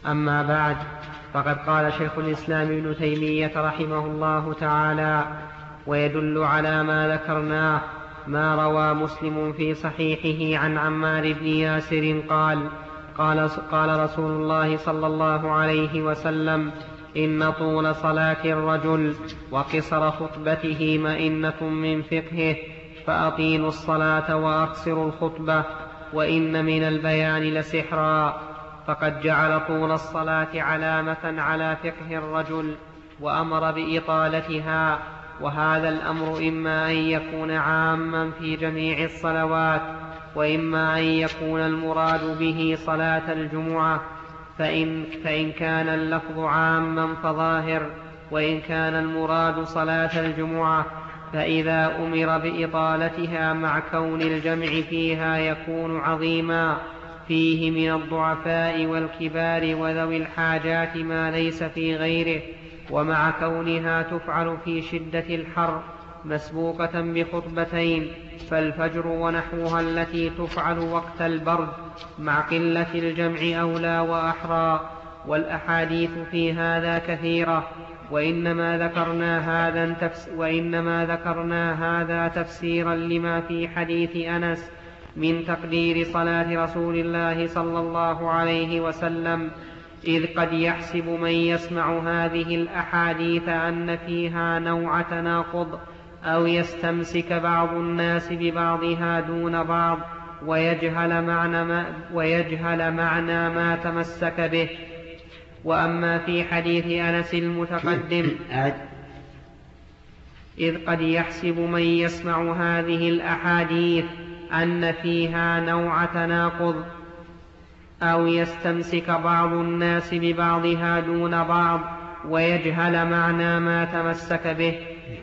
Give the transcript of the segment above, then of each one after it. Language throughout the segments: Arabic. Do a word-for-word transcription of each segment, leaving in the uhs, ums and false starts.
أما بعد، فقد قال شيخ الإسلام ابن تيمية رحمه الله تعالى: ويدل على ما ذكرناه ما روى مسلم في صحيحه عن عمار بن ياسر قال قال, قال رسول الله صلى الله عليه وسلم: إن طول صلاة الرجل وقصر خطبته مئنة من فقهه، فأطيلوا الصلاة وأقصروا الخطبة، وإن من البيان لسحرا. فقد جعل طول الصلاة علامة على فقه الرجل وأمر بإطالتها، وهذا الأمر إما أن يكون عاما في جميع الصلوات، وإما أن يكون المراد به صلاة الجمعة، فإن, فإن كان اللفظ عاما فظاهر، وإن كان المراد صلاة الجمعة فإذا أمر بإطالتها مع كون الجمع فيها يكون عظيما فيه من الضعفاء والكبار وذوي الحاجات ما ليس في غيره، ومع كونها تفعل في شدة الحر مسبوقة بخطبتين، فالفجر ونحوها التي تفعل وقت البرد مع قلة الجمع أولى وأحرى. والأحاديث في هذا كثيرة، وإنما ذكرنا هذا, تفس وإنما ذكرنا هذا تفسيرا لما في حديث أنس من تقدير صلاة رسول الله صلى الله عليه وسلم، إذ قد يحسب من يسمع هذه الأحاديث أن فيها نوع تناقض، أو يستمسك بعض الناس ببعضها دون بعض ويجهل معنى ما, ويجهل معنى ما تمسك به. وأما في حديث أنس المتقدم، إذ قد يحسب من يسمع هذه الأحاديث أن فيها نوع تناقض، أو يستمسك بعض الناس ببعضها دون بعض ويجهل معنى ما تمسك به.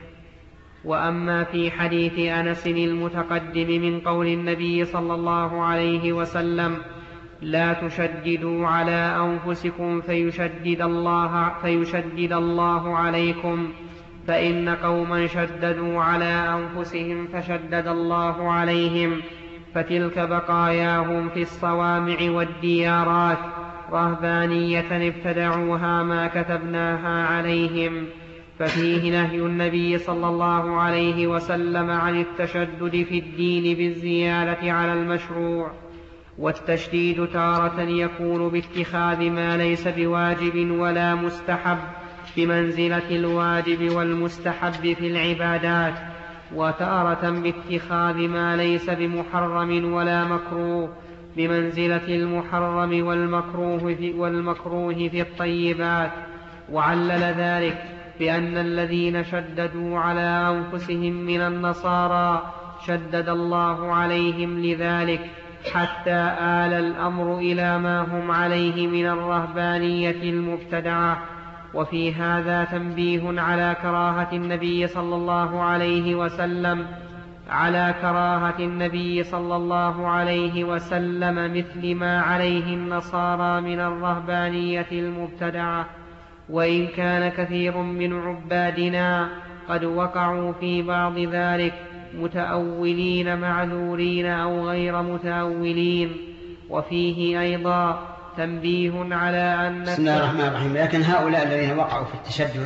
وأما في حديث أنس المتقدم من قول النبي صلى الله عليه وسلم: لا تشددوا على أنفسكم فيشدد الله, فيشدد الله عليكم، فإن قوما شددوا على أنفسهم فشدد الله عليهم، فتلك بقاياهم في الصوامع والديارات، رهبانية ابتدعوها ما كتبناها عليهم. ففيه نهي النبي صلى الله عليه وسلم عن التشدد في الدين بالزيادة على المشروع. والتشديد تارة يكون باتخاذ ما ليس بواجب ولا مستحب بمنزلة الواجب والمستحب في العبادات، وتارة باتخاذ ما ليس بمحرم ولا مكروه بمنزلة المحرم والمكروه في, والمكروه في الطيبات. وعلل ذلك بأن الذين شددوا على أنفسهم من النصارى شدد الله عليهم لذلك، حتى آل الأمر إلى ما هم عليه من الرهبانية المبتدعة. وفي هذا تنبيه على كراهة النبي صلى الله عليه وسلم على كراهة النبي صلى الله عليه وسلم مثل ما عليه النصارى من الرهبانية المبتدعة. وإن كان كثير من عبادنا قد وقعوا في بعض ذلك متأولين معذورين أو غير متأولين. وفيه أيضا تنبيه على أن بسم الله الرحمن الرحيم. لكن هؤلاء الذين وقعوا في التشدد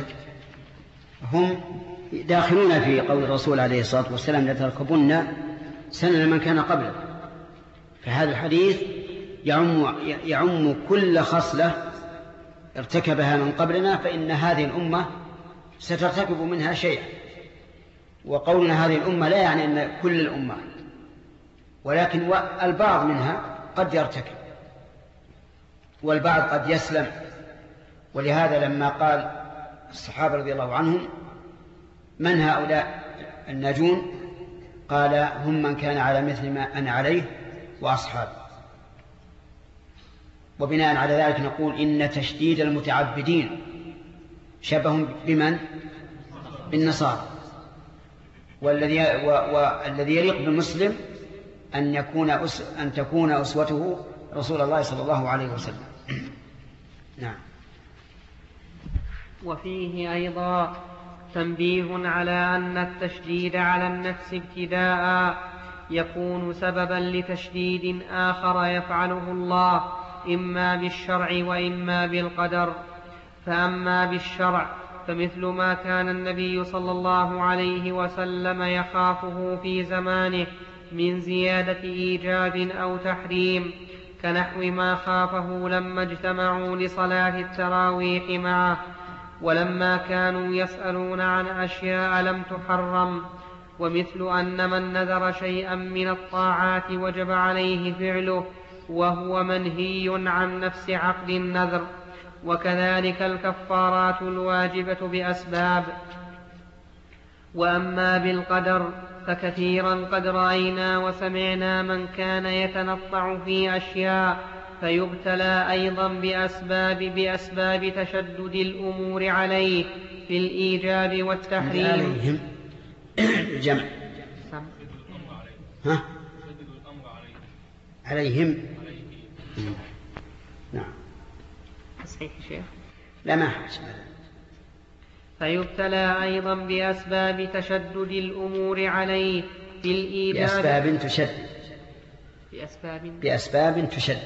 هم داخلون في قول الرسول عليه الصلاة والسلام: لتركبن سنن من كان قبله. فهذا الحديث يعم, يعم كل خصلة ارتكبها من قبلنا، فإن هذه الأمة سترتكب منها شيئا. وقولنا هذه الأمة لا يعني أن كل الأمة، ولكن البعض منها قد يرتكب والبعض قد يسلم. ولهذا لما قال الصحابة رضي الله عنهم: من هؤلاء الناجون؟ قال: هم من كان على مثل ما أنا عليه وأصحابي. وبناء على ذلك نقول إن تشديد المتعبدين شبه بمن؟ بالنصارى. والذي والذي يليق بالمسلم أن يكون أس أن تكون أسوته رسول الله صلى الله عليه وسلم. نعم. وفيه أيضا تنبيه على أن التشديد على النفس ابتداء يكون سببا لتشديد آخر يفعله الله إما بالشرع وإما بالقدر. فأما بالشرع فمثل ما كان النبي صلى الله عليه وسلم يخافه في زمانه من زيادة إيجاب أو تحريم، كنحو ما خافه لما اجتمعوا لصلاة التراويح معه، ولما كانوا يسألون عن أشياء لم تحرم. ومثل أن من نذر شيئا من الطاعات وجب عليه فعله وهو منهي عن نفس عقد النذر. وكذلك الكفارات الواجبة بأسباب. وأما بالقدر فكثيرا قد رأينا وسمعنا من كان يتنطع في أشياء فيبتلى أيضا بأسباب, بأسباب تشدد الأمور عليه في الإيجاب والتحريم. عليهم الجمع ها؟ عليهم. نعم صحيح شيخ. لا ما حش. فيبتلى أيضا بأسباب تشدد الأمور عليه في الإيجاب بأسباب تشدد بأسباب, بأسباب تشدد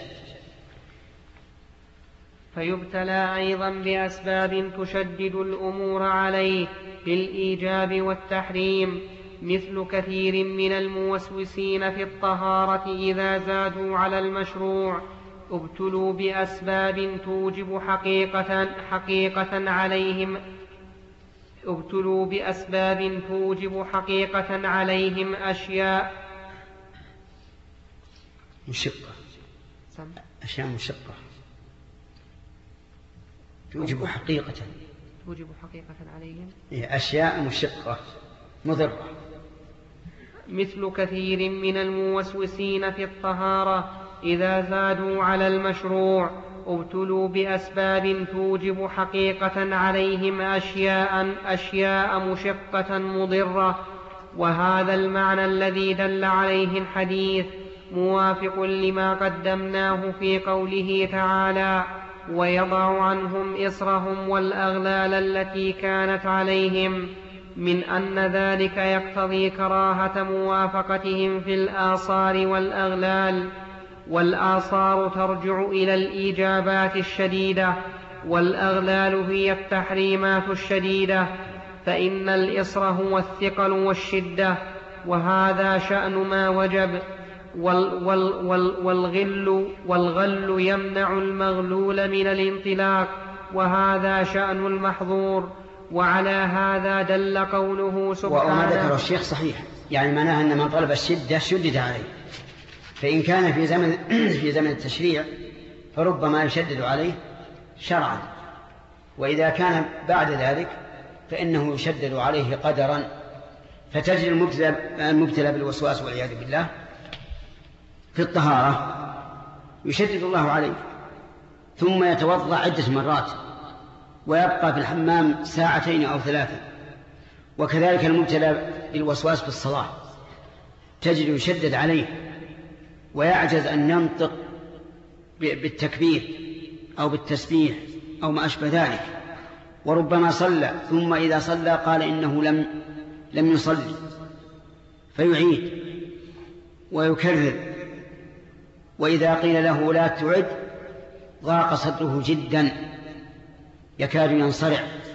فيبتلى أيضا بأسباب تشدد الأمور عليه في الإيجاب والتحريم، مثل كثير من الموسوسين في الطهارة إذا زادوا على المشروع ابتلوا بأسباب توجب حقيقة, حقيقة عليهم ابتلوا بأسباب توجب حقيقة عليهم أشياء مشقة أشياء مشقة توجب حقيقة توجب حقيقة عليهم أشياء مشقة مضرة، مثل كثير من الموسوسين في الطهارة إذا زادوا على المشروع ابتلوا بأسباب توجب حقيقة عليهم أشياء, أشياء مشقة مضرة. وهذا المعنى الذي دل عليه الحديث موافق لما قدمناه في قوله تعالى ويضع عنهم إصرهم والأغلال التي كانت عليهم، من أن ذلك يقتضي كراهة موافقتهم في الآصار والأغلال. والآصار ترجع إلى الإيجابات الشديدة، والأغلال هي التحريمات الشديدة، فإن الإصر هو الثقل والشدة، وهذا شأن ما وجب. وال وال وال والغل, والغل يمنع المغلول من الانطلاق، وهذا شأن المحظور. وعلى هذا دل قوله سبحانه. وما ذكر الشيخ صحيح، يعني معناه أن من طلب الشدة شدد عليه، فإن كان في زمن في زمن التشريع فربما يشدد عليه شرعا، وإذا كان بعد ذلك فإنه يشدد عليه قدرا. فتجد المبتلى بالوسواس والعياذ بالله في الطهارة يشدد الله عليه، ثم يتوضأ عدة مرات ويبقى في الحمام ساعتين أو ثلاثة. وكذلك المبتلى بالوسواس في الصلاة تجد يشدد عليه ويعجز أن ينطق بالتكبير أو بالتسبيح أو ما أشبه ذلك، وربما صلى ثم إذا صلى قال إنه لم لم يصلي فيعيد ويكرر، وإذا قيل له لا تعد ضاق صدره جدا يكاد ينصرع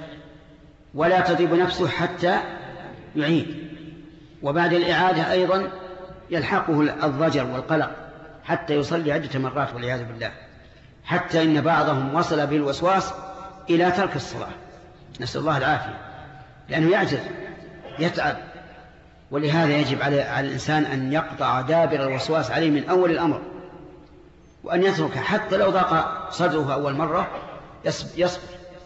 ولا تطيب نفسه حتى يعيد، وبعد الإعادة أيضا يلحقه الضجر والقلق حتى يصلي عدة مرات والعياذ بالله، حتى إن بعضهم وصل بالوسواس إلى ترك الصلاة، نسأل الله العافية، لأنه يعجز يتعب. ولهذا يجب على الإنسان أن يقطع دابر الوسواس عليه من أول الأمر، وأن يتركه حتى لو ضاق صدره أول مرة يصبر،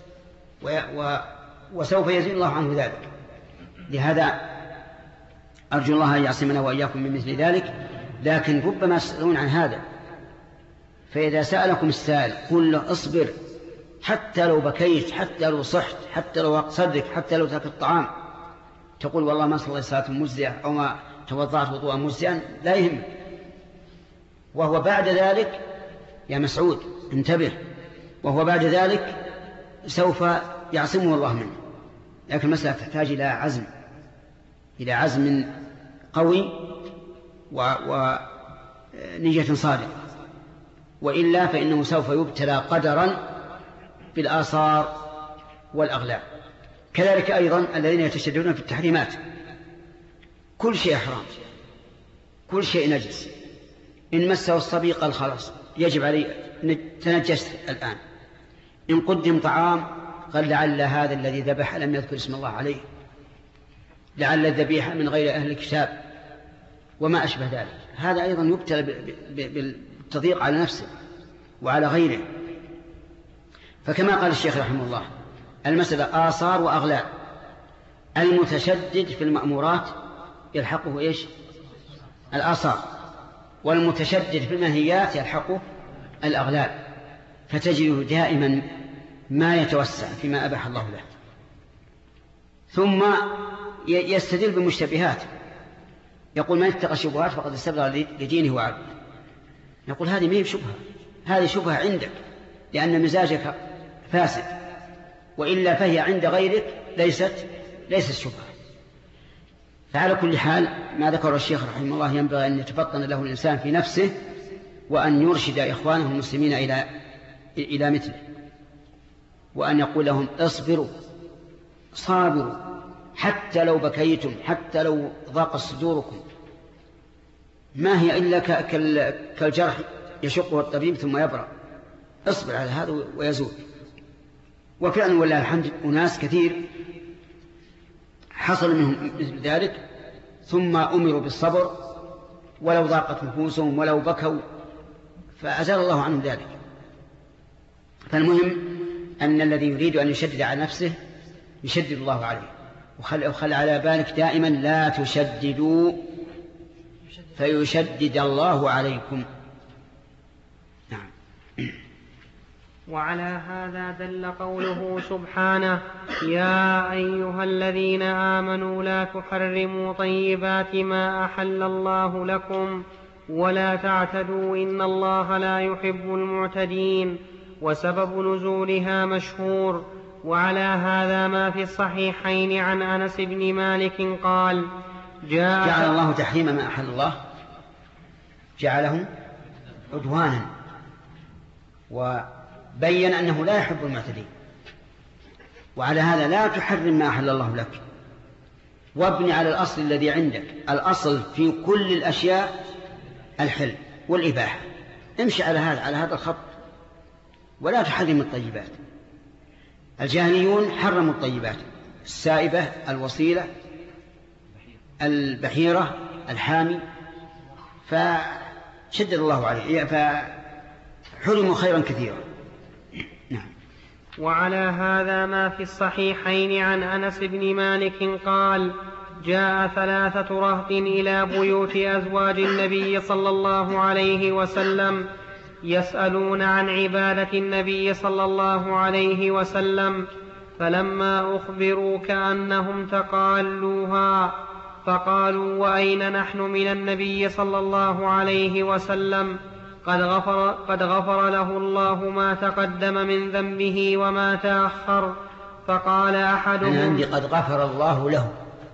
وسوف يزيل الله عنه ذلك. لهذا أرجو الله أن يعصمنا وإياكم من مثل ذلك. لكن ربما يسألون عن هذا، فإذا سألكم السائل قل له اصبر حتى لو بكيت، حتى لو صحت، حتى لو صدرك، حتى لو ترك الطعام، تقول والله ما صلي صلاة مجزئة أو ما توضعت وضوءا مجزئا، لا يهم. وهو بعد ذلك يا مسعود انتبه، وهو بعد ذلك سوف يعصمه الله منه. لكن المسألة تحتاج إلى عزم، إلى عزم قوي ونية صادقة. وإلا فإنه سوف يبتلى قدرا بالآثار والأغلال. كذلك أيضا الذين يتشددون في التحريمات، كل شيء حرام، كل شيء نجس، إن مسه الصبي قال خلاص يجب عليه، تنجست الآن. إن قدم طعام قال لعل هذا الذي ذبح لم يذكر اسم الله عليه، لعل الذبيحة من غير أهل الكتاب، وما أشبه ذلك. هذا أيضا يبتلى بالتضييق على نفسه وعلى غيره. فكما قال الشيخ رحمه الله المسألة آثار وأغلال. المتشدد في المأمورات يلحقه إيش؟ الآثار، والمتشدد في المنهيات يلحقه الأغلال، فتجده دائما ما يتوسع فيما أباح الله له، ثم يستدل بالمشتبهات، يقول من اتقى الشبهات فقد استبرأ لدينه وعرضه. يقول هذه ما هي شبهة، هذه شبهة عندك لأن مزاجك فاسد، وإلا فهي عند غيرك ليست ليست شبهة. فعلى كل حال ما ذكر الشيخ رحمه الله ينبغي أن يتفطن له الإنسان في نفسه، وأن يرشد إخوانه المسلمين إلى إلى مثله، وأن يقول لهم اصبروا صابروا حتى لو بكيتم، حتى لو ضاق صدوركم، ما هي إلا كالجرح يشقه الطبيب ثم يبرأ، اصبر على هذا ويزول. وفعلا والله الحمد أناس كثير حصل منهم مثل ذلك، ثم أمروا بالصبر ولو ضاقت نفوسهم ولو بكوا، فأزال الله عنهم ذلك. فالمهم أن الذي يريد أن يشدد على نفسه يشدد الله عليه. وخل, وخل على بالك دائما لا تشددوا فيشدد الله عليكم. نعم. وعلى هذا دل قوله سبحانه يا أيها الذين آمنوا لا تحرموا طيبات ما أحل الله لكم ولا تعتدوا إن الله لا يحب المعتدين. وسبب نزولها مشهور. وعلى هذا ما في الصحيحين عن أنس بن مالك قال جاء جعل الله تحريم ما أحل الله جعله عدوانا، وبين أنه لا يحب المعتدين. وعلى هذا لا تحرم ما أحل الله لك، وابني على الأصل الذي عندك. الأصل في كل الأشياء الحل والإباحة، امشي على هذا على هذا الخط، ولا تحرم الطيبات. الجاهليون حرموا الطيبات، السائبة، الوصيلة، البحيرة، الحامي، فشدد الله عليه، فحرموا خيرا كثيرا. نعم. وعلى هذا ما في الصحيحين عن أنس بن مالك قال جاء ثلاثة رهط إلى بيوت أزواج النبي صلى الله عليه وسلم يسألون عن عبادة النبي صلى الله عليه وسلم، فلما أخبروا كأنهم تقالوها، فقالوا وأين نحن من النبي صلى الله عليه وسلم قد غفر, قد غفر له الله ما تقدم من ذنبه وما تأخر. فقال أحدهم أنا عندي قد غفر الله له.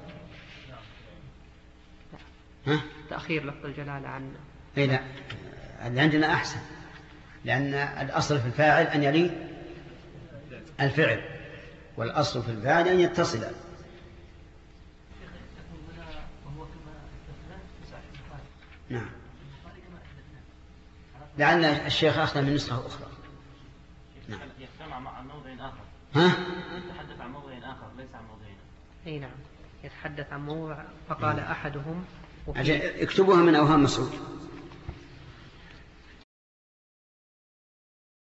ها؟ تأخير لفظ الجلالة عنه. إيه لا، اللي عندنا أحسن، لأن الأصل في الفاعل أن يلي الفعل، والأصل في الفاعل أن يتصل. نعم. لعل الشيخ أخذ من نسخة أخرى. نعم. يجتمع مع موضع آخر. ها؟ يتحدث عن موضع آخر ليس عن موضعين. أي نعم، يتحدث عن موضع فقال أحدهم اكتبوها من أوهام مسعود.